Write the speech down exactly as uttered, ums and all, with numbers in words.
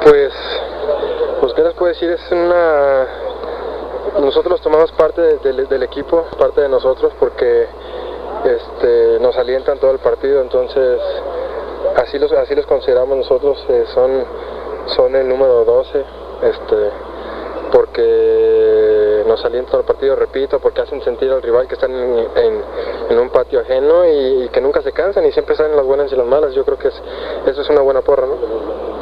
Pues, pues qué les puedo decir, es una... Nosotros tomamos parte de, de, del equipo, parte de nosotros, porque este, nos alientan todo el partido, entonces así los, así los consideramos nosotros, eh, son, son el número doce, este, porque nos alientan todo el partido, repito, porque hacen sentir al rival que están en, en, en un patio ajeno y, y que nunca se cansan y siempre salen las buenas y las malas. Yo creo que es, eso es una buena porra, ¿no?